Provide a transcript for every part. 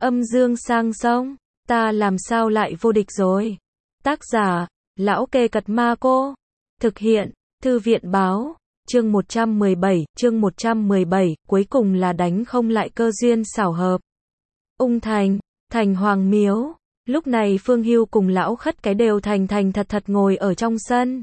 Âm dương sang sông, ta làm sao lại vô địch rồi. Tác giả, Lão Kê Cật Ma Cô. Thực hiện, Thư viện Báo. Chương 117, cuối cùng là đánh không lại cơ duyên xảo hợp. Ung Thành, thành Hoàng Miếu. Lúc này Phương Hưu cùng Lão Khất Cái đều thành thật ngồi ở trong sân.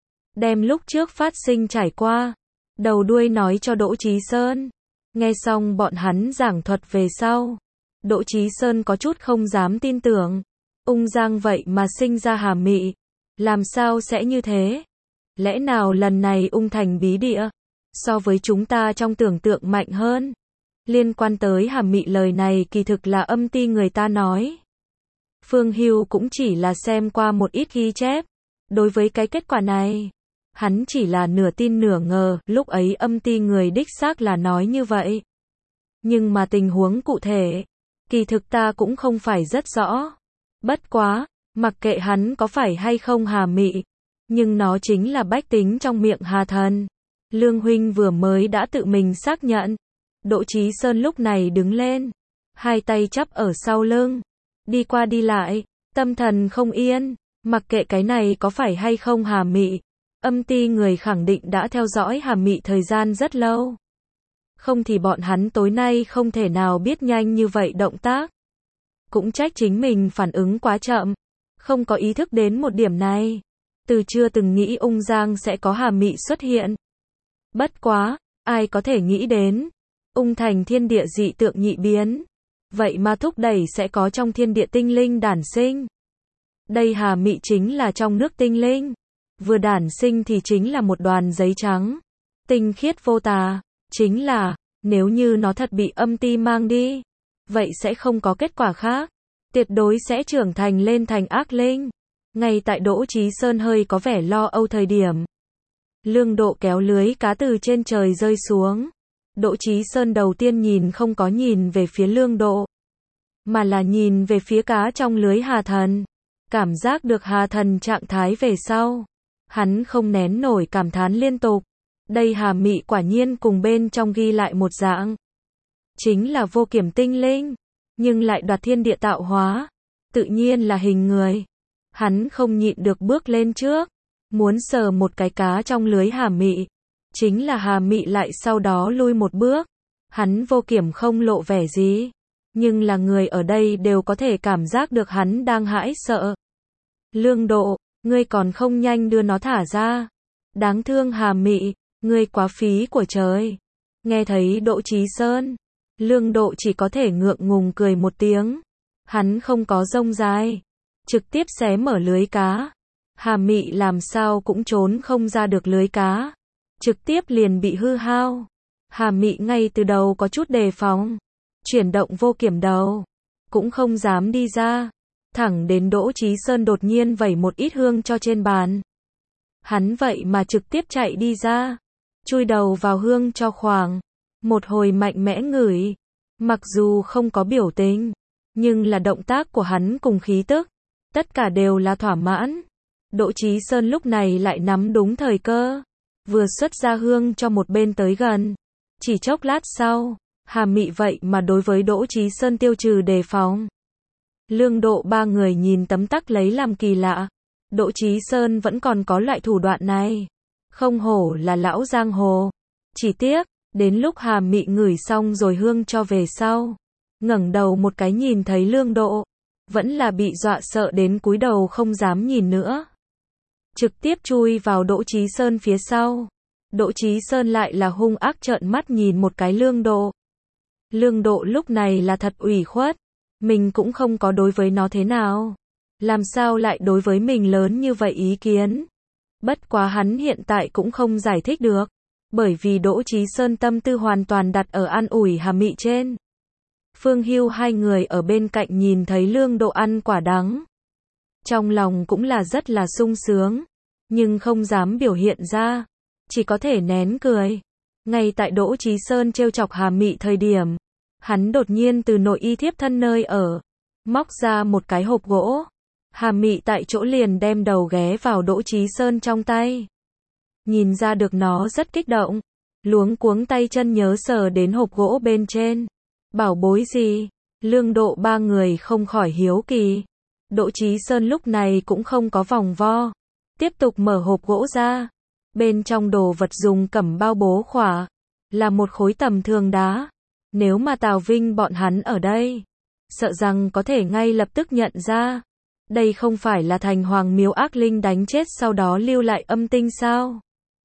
Đem lúc trước phát sinh trải qua, đầu đuôi nói cho Đỗ Chí Sơn. Nghe xong bọn hắn giảng thuật về sau, Đỗ Chí Sơn có chút không dám tin tưởng. Ung Giang vậy mà sinh ra Hà Mị, làm sao sẽ như thế? Lẽ nào lần này Ung Thành bí địa, so với chúng ta trong tưởng tượng mạnh hơn? Liên quan tới Hà Mị lời này kỳ thực là âm ty người ta nói. Phương Hưu cũng chỉ là xem qua một ít ghi chép. Đối với cái kết quả này, hắn chỉ là nửa tin nửa ngờ, lúc ấy âm ty người đích xác là nói như vậy. Nhưng mà tình huống cụ thể, kỳ thực ta cũng không phải rất rõ. Bất quá, mặc kệ hắn có phải hay không Hà Mị, nhưng nó chính là bách tính trong miệng Hà Thần. Lương huynh vừa mới đã tự mình xác nhận. Đỗ Chí Sơn lúc này đứng lên, hai tay chắp ở sau lưng, đi qua đi lại, tâm thần không yên, mặc kệ cái này có phải hay không Hà Mị. Âm ty người khẳng định đã theo dõi Hà Mị thời gian rất lâu. Không thì bọn hắn tối nay không thể nào biết nhanh như vậy động tác. Cũng trách chính mình phản ứng quá chậm, không có ý thức đến một điểm này. Từ chưa từng nghĩ Ung Giang sẽ có Hà Mị xuất hiện. Bất quá, ai có thể nghĩ đến, Ung Thành thiên địa dị tượng nhị biến, vậy mà thúc đẩy sẽ có trong thiên địa tinh linh đản sinh. Đây Hà Mị chính là trong nước tinh linh, vừa đản sinh thì chính là một đoàn giấy trắng, tinh khiết vô tà, chính là, nếu như nó thật bị âm ty mang đi, vậy sẽ không có kết quả khác, tuyệt đối sẽ trưởng thành lên thành ác linh. Ngay tại Đỗ Chí Sơn hơi có vẻ lo âu thời điểm, Lương Độ kéo lưới cá từ trên trời rơi xuống. Đỗ Chí Sơn đầu tiên nhìn không có nhìn về phía Lương Độ, mà là nhìn về phía cá trong lưới Hà Thần. Cảm giác được Hà Thần trạng thái về sau, hắn không nén nổi cảm thán liên tục. Đây Hà Mị quả nhiên cùng bên trong ghi lại một dạng, chính là vô kiểm tinh linh, nhưng lại đoạt thiên địa tạo hóa, tự nhiên là hình người. Hắn không nhịn được bước lên trước, muốn sờ một cái cá trong lưới Hà Mị. Chính là Hà Mị lại sau đó lui một bước. Hắn vô kiểm không lộ vẻ gì, nhưng là người ở đây đều có thể cảm giác được hắn đang hãi sợ. Lương Độ, ngươi còn không nhanh đưa nó thả ra. Đáng thương Hà Mị, ngươi quá phí của trời. Nghe thấy Đỗ Chí Sơn, Lương Độ chỉ có thể ngượng ngùng cười một tiếng. Hắn không có rông dài, trực tiếp xé mở lưới cá. Hà Mị làm sao cũng trốn không ra được lưới cá, trực tiếp liền bị hư hao. Hà Mị ngay từ đầu có chút đề phòng, chuyển động vô kiểm đầu, cũng không dám đi ra. Thẳng đến Đỗ Chí Sơn đột nhiên vẩy một ít hương cho trên bàn, hắn vậy mà trực tiếp chạy đi ra, chui đầu vào hương cho khoảng một hồi mạnh mẽ ngửi. Mặc dù không có biểu tình, nhưng là động tác của hắn cùng khí tức, tất cả đều là thỏa mãn. Đỗ Chí Sơn lúc này lại nắm đúng thời cơ, vừa xuất ra hương cho một bên tới gần. Chỉ chốc lát sau, Hà Mị vậy mà đối với Đỗ Chí Sơn tiêu trừ đề phòng. Lương Độ ba người nhìn tấm tắc lấy làm kỳ lạ. Đỗ Chí Sơn vẫn còn có loại thủ đoạn này, không hổ là lão giang hồ. Chỉ tiếc, đến lúc Hà Mị ngửi xong rồi hương cho về sau, ngẩng đầu một cái nhìn thấy Lương Độ, vẫn là bị dọa sợ đến cúi đầu không dám nhìn nữa, trực tiếp chui vào Đỗ Chí Sơn phía sau. Đỗ Chí Sơn lại là hung ác trợn mắt nhìn một cái Lương Độ. Lương Độ lúc này là thật ủy khuất, mình cũng không có đối với nó thế nào, làm sao lại đối với mình lớn như vậy ý kiến. Bất quá hắn hiện tại cũng không giải thích được, bởi vì Đỗ Chí Sơn tâm tư hoàn toàn đặt ở an ủi Hà Mị trên. Phương Hưu hai người ở bên cạnh nhìn thấy Lương Độ ăn quả đắng, trong lòng cũng là rất là sung sướng, nhưng không dám biểu hiện ra, chỉ có thể nén cười. Ngay tại Đỗ Chí Sơn trêu chọc Hà Mị thời điểm, hắn đột nhiên từ nội y thiếp thân nơi ở, móc ra một cái hộp gỗ. Hà Mị tại chỗ liền đem đầu ghé vào Đỗ Chí Sơn trong tay. Nhìn ra được nó rất kích động, luống cuống tay chân nhớ sờ đến hộp gỗ bên trên. Bảo bối gì? Lương Độ ba người không khỏi hiếu kỳ. Đỗ Chí Sơn lúc này cũng không có vòng vo. Tiếp tục mở hộp gỗ ra. Bên trong đồ vật dùng cẩm bao bố khỏa. Là một khối tầm thường đá. Nếu mà Tào Vinh bọn hắn ở đây, sợ rằng có thể ngay lập tức nhận ra. Đây không phải là thành hoàng miếu ác linh đánh chết sau đó lưu lại âm tinh sao?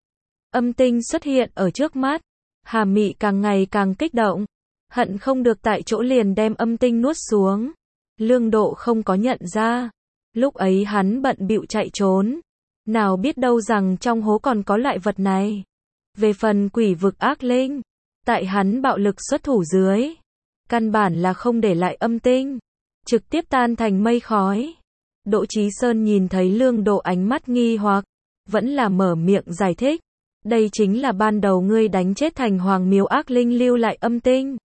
Âm tinh xuất hiện ở trước mắt. Hà Mị càng ngày càng kích động. Hận không được tại chỗ liền đem âm tinh nuốt xuống. Lương Độ không có nhận ra. Lúc ấy hắn bận bịu chạy trốn. Nào biết đâu rằng trong hố còn có loại vật này. Về phần quỷ vực ác linh, tại hắn bạo lực xuất thủ dưới, căn bản là không để lại âm tinh. Trực tiếp tan thành mây khói. Đỗ Chí Sơn nhìn thấy Lương Độ ánh mắt nghi hoặc, vẫn là mở miệng giải thích. Đây chính là ban đầu ngươi đánh chết thành hoàng miếu ác linh lưu lại âm tinh.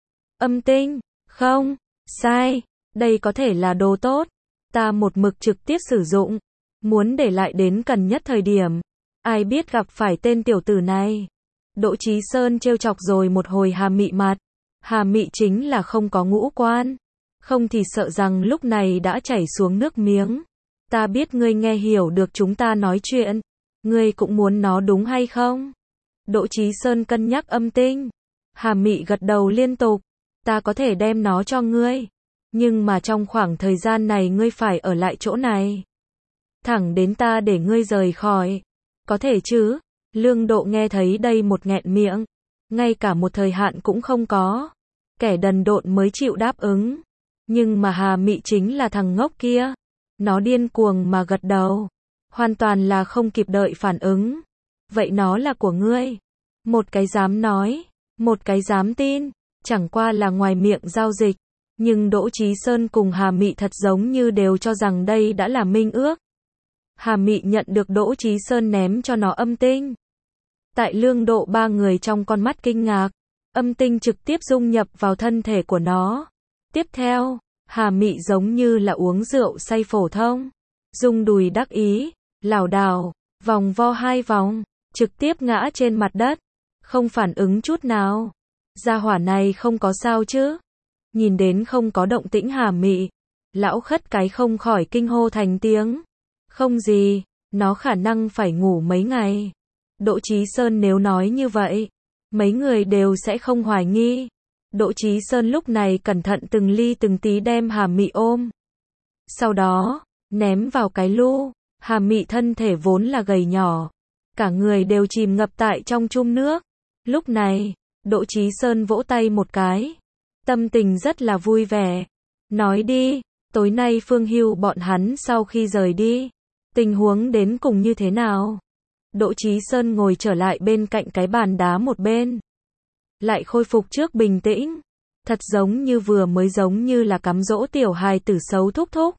Âm tinh? Không, sai. Đây có thể là đồ tốt. Ta một mực trực tiếp sử dụng. Muốn để lại đến cần nhất thời điểm. Ai biết gặp phải tên tiểu tử này. Đỗ Chí Sơn trêu chọc rồi một hồi Hà Mị mặt. Hà Mị chính là không có ngũ quan. Không thì sợ rằng lúc này đã chảy xuống nước miếng. Ta biết ngươi nghe hiểu được chúng ta nói chuyện. Ngươi cũng muốn nó đúng hay không? Đỗ Chí Sơn cân nhắc âm tinh. Hà Mị gật đầu liên tục. Ta có thể đem nó cho ngươi. Nhưng mà trong khoảng thời gian này ngươi phải ở lại chỗ này. Thẳng đến ta để ngươi rời khỏi. Có thể chứ? Lương Độ nghe thấy đây một nghẹn miệng. Ngay cả một thời hạn cũng không có. Kẻ đần độn mới chịu đáp ứng. Nhưng mà Hà Mị chính là thằng ngốc kia. Nó điên cuồng mà gật đầu. Hoàn toàn là không kịp đợi phản ứng. Vậy nó là của ngươi. Một cái dám nói. Một cái dám tin. Chẳng qua là ngoài miệng giao dịch. Nhưng Đỗ Chí Sơn cùng Hà Mị thật giống như đều cho rằng đây đã là minh ước. Hà Mị nhận được Đỗ Chí Sơn ném cho nó âm tinh. Tại Lương Độ ba người trong con mắt kinh ngạc. Âm tinh trực tiếp dung nhập vào thân thể của nó. Tiếp theo, Hà Mị giống như là uống rượu say phổ thông. Rung đùi đắc ý, lảo đảo, vòng vo 2 vòng, trực tiếp ngã trên mặt đất. Không phản ứng chút nào. Gia hỏa này không có sao chứ? Nhìn đến không có động tĩnh Hà Mị, lão khất cái không khỏi kinh hô thành tiếng. Không gì, nó khả năng phải ngủ mấy ngày. Đỗ Chí Sơn nếu nói như vậy, mấy người đều sẽ không hoài nghi. Đỗ Chí Sơn lúc này cẩn thận từng ly từng tí đem Hà Mị ôm. Sau đó, ném vào cái lu. Hà Mị thân thể vốn là gầy nhỏ. Cả người đều chìm ngập tại trong chum nước. Lúc này, Đỗ Chí Sơn vỗ tay một cái. Tâm tình rất là vui vẻ. Nói đi, tối nay Phương Hưu bọn hắn sau khi rời đi, tình huống đến cùng như thế nào? Đỗ Chí Sơn ngồi trở lại bên cạnh cái bàn đá một bên. Lại khôi phục trước bình tĩnh. Thật giống như vừa mới giống như là cám dỗ tiểu hài tử xấu thúc thúc.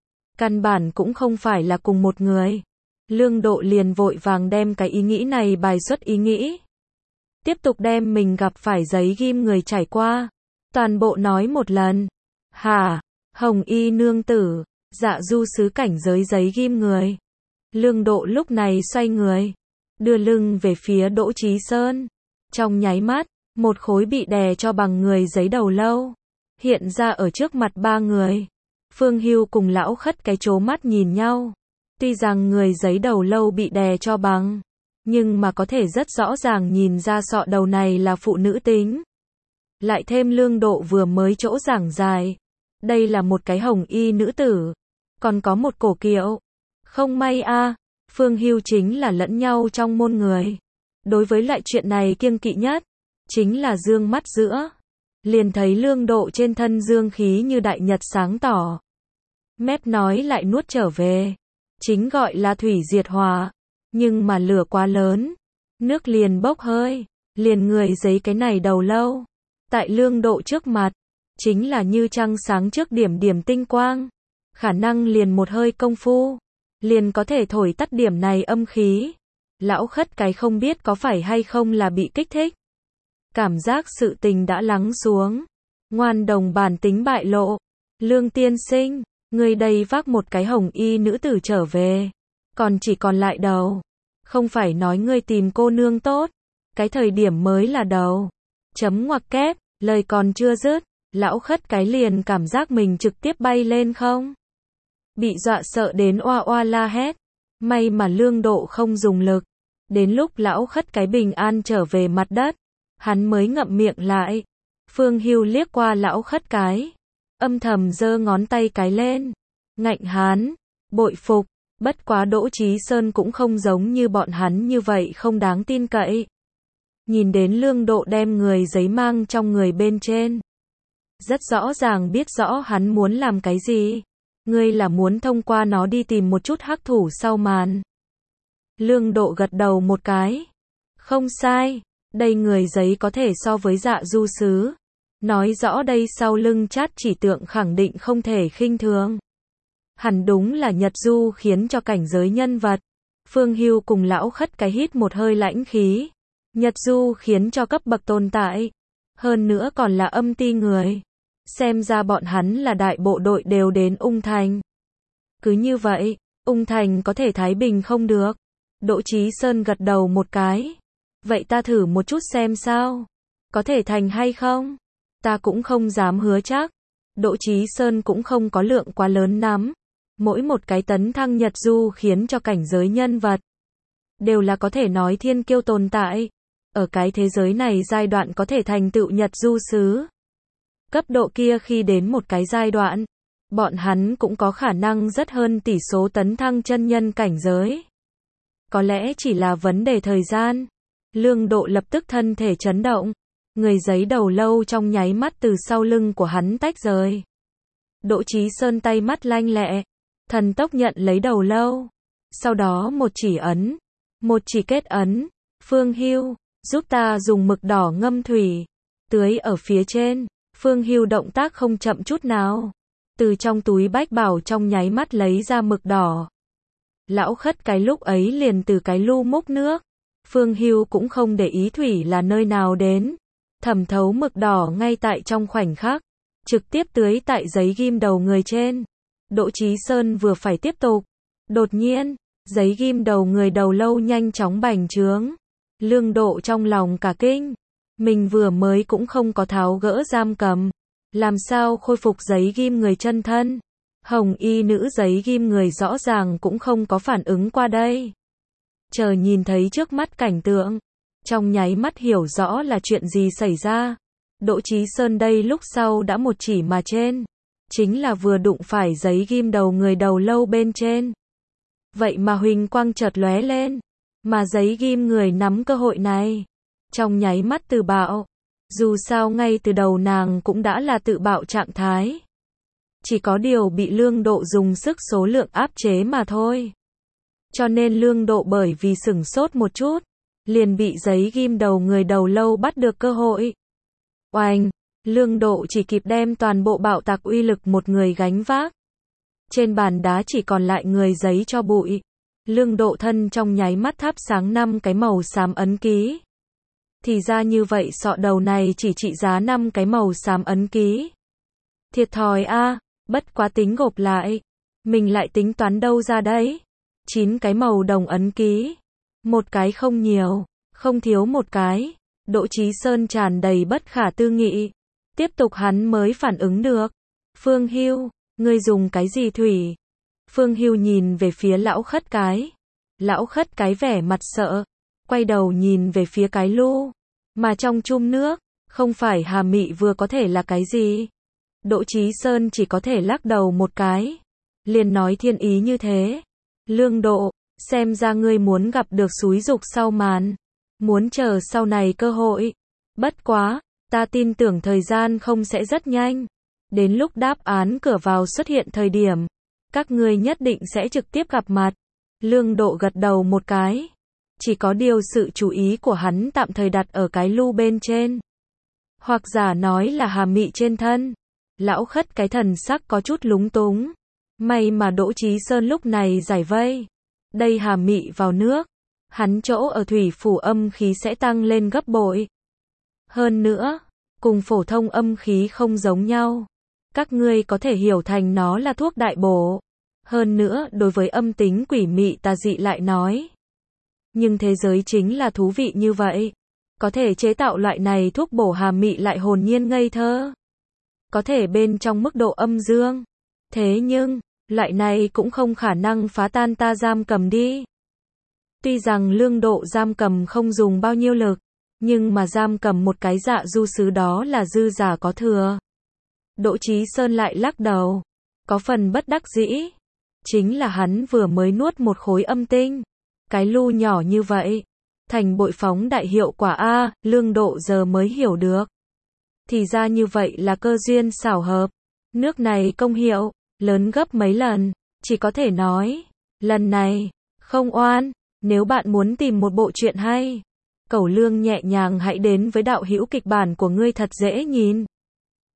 Căn bản cũng không phải là cùng một người. Lương Độ liền vội vàng đem cái ý nghĩ này bài xuất ý nghĩ. Tiếp tục đem mình gặp phải giấy ghim người trải qua. Toàn bộ nói một lần. Hả? Hồng Y nương tử, Dạ Du sứ cảnh giới giấy ghim người. Lương Độ lúc này xoay người, đưa lưng về phía Đỗ Chí Sơn. Trong nháy mắt, một khối bị đè cho bằng người giấy đầu lâu hiện ra ở trước mặt ba người. Phương Hưu cùng lão khất cái trố mắt nhìn nhau. Tuy rằng người giấy đầu lâu bị đè cho bằng, nhưng mà có thể rất rõ ràng nhìn ra sọ đầu này là phụ nữ tính. Lại thêm Lương Độ vừa mới chỗ giảng dài. Đây là một cái hồng y nữ tử. Còn có một cổ kiệu. Không may a, Phương Hưu chính là lẫn nhau trong môn người. Đối với lại chuyện này kiêng kỵ nhất, chính là dương mắt giữa. Liền thấy Lương Độ trên thân dương khí như đại nhật sáng tỏ. Mép nói lại nuốt trở về. Chính gọi là thủy diệt hỏa. Nhưng mà lửa quá lớn. Nước liền bốc hơi. Liền người giấy cái này đầu lâu. Tại Lương Độ trước mặt. Chính là như trăng sáng trước điểm điểm tinh quang. Khả năng liền một hơi công phu. Liền có thể thổi tắt điểm này âm khí. Lão khất cái không biết có phải hay không là bị kích thích. Cảm giác sự tình đã lắng xuống. Ngoan đồng bản tính bại lộ. Lương tiên sinh, người đây vác một cái hồng y nữ tử trở về. Còn chỉ còn lại đầu. Không phải nói ngươi tìm cô nương tốt. Cái thời điểm mới là đầu. Chấm ngoặc kép, lời còn chưa dứt. Lão khất cái liền cảm giác mình trực tiếp bay lên không. Bị dọa sợ đến oa oa la hét. May mà Lương Độ không dùng lực. Đến lúc lão khất cái bình an trở về mặt đất, hắn mới ngậm miệng lại. Phương Hưu liếc qua lão khất cái, âm thầm giơ ngón tay cái lên. Ngạnh hắn, bội phục, bất quá Đỗ Chí Sơn cũng không giống như bọn hắn như vậy không đáng tin cậy. Nhìn đến Lương Độ đem người giấy mang trong người bên trên, rất rõ ràng biết rõ hắn muốn làm cái gì. Ngươi là muốn thông qua nó đi tìm một chút hắc thủ sau màn. Lương Độ gật đầu một cái. Không sai, đây người giấy có thể so với Dạ Du Sứ. Nói rõ đây sau lưng chát chỉ tượng khẳng định không thể khinh thường. Hẳn đúng là Nhật Du khiến cho cảnh giới nhân vật. Phương Hưu cùng lão khất cái hít một hơi lãnh khí. Nhật Du khiến cho cấp bậc tồn tại. Hơn nữa còn là âm ti người. Xem ra bọn hắn là đại bộ đội đều đến Ung Thành. Cứ như vậy, Ung Thành có thể thái bình không được. Đỗ Chí Sơn gật đầu một cái. Vậy ta thử một chút xem sao. Có thể thành hay không? Ta cũng không dám hứa chắc. Đỗ Chí Sơn cũng không có lượng quá lớn lắm. Mỗi một cái tấn thăng Nhật Du khiến cho cảnh giới nhân vật đều là có thể nói thiên kiêu tồn tại. Ở cái thế giới này giai đoạn có thể thành tựu Nhật Du Sứ. Cấp độ kia khi đến một cái giai đoạn, bọn hắn cũng có khả năng rất hơn tỷ số tấn thăng chân nhân cảnh giới. Có lẽ chỉ là vấn đề thời gian. Lương Độ lập tức thân thể chấn động. Người giấy đầu lâu trong nháy mắt từ sau lưng của hắn tách rời. Đỗ Chí Sơn tay mắt lanh lẹ, thần tốc nhận lấy đầu lâu. Sau đó một chỉ ấn, một chỉ kết ấn. Phương Hưu, giúp ta dùng mực đỏ ngâm thủy, tưới ở phía trên. Phương Hưu động tác không chậm chút nào. Từ trong túi bách bảo trong nháy mắt lấy ra mực đỏ. Lão khất cái lúc ấy liền từ cái lu múc nước. Phương Hưu cũng không để ý thủy là nơi nào đến. Thẩm thấu mực đỏ ngay tại trong khoảnh khắc. Trực tiếp tưới tại giấy ghim đầu người trên. Đỗ Chí Sơn vừa phải tiếp tục. Đột nhiên, giấy ghim đầu người đầu lâu nhanh chóng bành trướng. Lương Độ trong lòng cả kinh. Mình vừa mới cũng không có tháo gỡ giam cầm. Làm sao khôi phục giấy ghim người chân thân? Hồng y nữ giấy ghim người rõ ràng cũng không có phản ứng qua đây. Chờ nhìn thấy trước mắt cảnh tượng, trong nháy mắt hiểu rõ là chuyện gì xảy ra. Đỗ Chí Sơn đây lúc sau đã một chỉ mà trên. Chính là vừa đụng phải giấy ghim đầu người đầu lâu bên trên. Vậy mà huỳnh quang chợt lóe lên. Mà giấy ghim người nắm cơ hội này. Trong nháy mắt tự bạo. Dù sao ngay từ đầu nàng cũng đã là tự bạo trạng thái. Chỉ có điều bị Lương Độ dùng sức số lượng áp chế mà thôi. Cho nên Lương Độ bởi vì sửng sốt một chút, liền bị giấy ghim đầu người đầu lâu bắt được cơ hội. Oanh! Lương Độ chỉ kịp đem toàn bộ bạo tạc uy lực một người gánh vác. Trên bàn đá chỉ còn lại người giấy cho bụi. Lương Độ thân trong nháy mắt thắp sáng 5 cái màu xám ấn ký. Thì ra như vậy sọ đầu này chỉ trị giá 5 cái màu xám ấn ký. Thiệt thòi a, bất quá tính gộp lại. Mình lại tính toán đâu ra đấy. 9 cái màu đồng ấn ký. Một cái không nhiều, không thiếu một cái. Đỗ Chí Sơn tràn đầy bất khả tư nghị. Tiếp tục hắn mới phản ứng được. Phương Hưu, ngươi dùng cái gì thủy? Phương Hưu nhìn về phía lão khất cái. Lão khất cái vẻ mặt sợ. Quay đầu nhìn về phía cái lu. Mà trong chum nước, không phải hà mị vừa có thể là cái gì? Đỗ Chí Sơn chỉ có thể lắc đầu một cái. Liền nói thiên ý như thế. Lương Độ, xem ra ngươi muốn gặp được xúi dục sau màn. Muốn chờ sau này cơ hội. Bất quá, ta tin tưởng thời gian không sẽ rất nhanh. Đến lúc đáp án cửa vào xuất hiện thời điểm, các ngươi nhất định sẽ trực tiếp gặp mặt. Lương Độ gật đầu một cái. Chỉ có điều sự chú ý của hắn tạm thời đặt ở cái lu bên trên. Hoặc giả nói là hà mị trên thân. Lão khất cái thần sắc có chút lúng túng. May mà Đỗ Chí Sơn lúc này giải vây. Đây hà mị vào nước. Hắn chỗ ở thủy phủ âm khí sẽ tăng lên gấp bội. Hơn nữa, cùng phổ thông âm khí không giống nhau. Các ngươi có thể hiểu thành nó là thuốc đại bổ. Hơn nữa, đối với âm tính quỷ mị tà dị lại nói. Nhưng thế giới chính là thú vị như vậy. Có thể chế tạo loại này thuốc bổ hà mị lại hồn nhiên ngây thơ. có thể bên trong mức độ âm dương. Thế nhưng, loại này cũng không khả năng phá tan ta giam cầm đi. Tuy rằng lương độ giam cầm không dùng bao nhiêu lực, nhưng mà giam cầm một cái Dạ Du Sứ đó là dư giả có thừa. Đỗ Chí Sơn lại lắc đầu, có phần bất đắc dĩ. Chính là hắn vừa mới nuốt một khối âm tinh. Cái lu nhỏ như vậy, thành bội phóng đại hiệu quả a, lương độ giờ mới hiểu được. Thì ra như vậy là cơ duyên xảo hợp. Nước này công hiệu, lớn gấp mấy lần, chỉ có thể nói, lần này, không oan. Nếu bạn muốn tìm một bộ truyện hay, Cẩu Lương nhẹ nhàng hãy đến với đạo hữu kịch bản của ngươi thật dễ nhìn.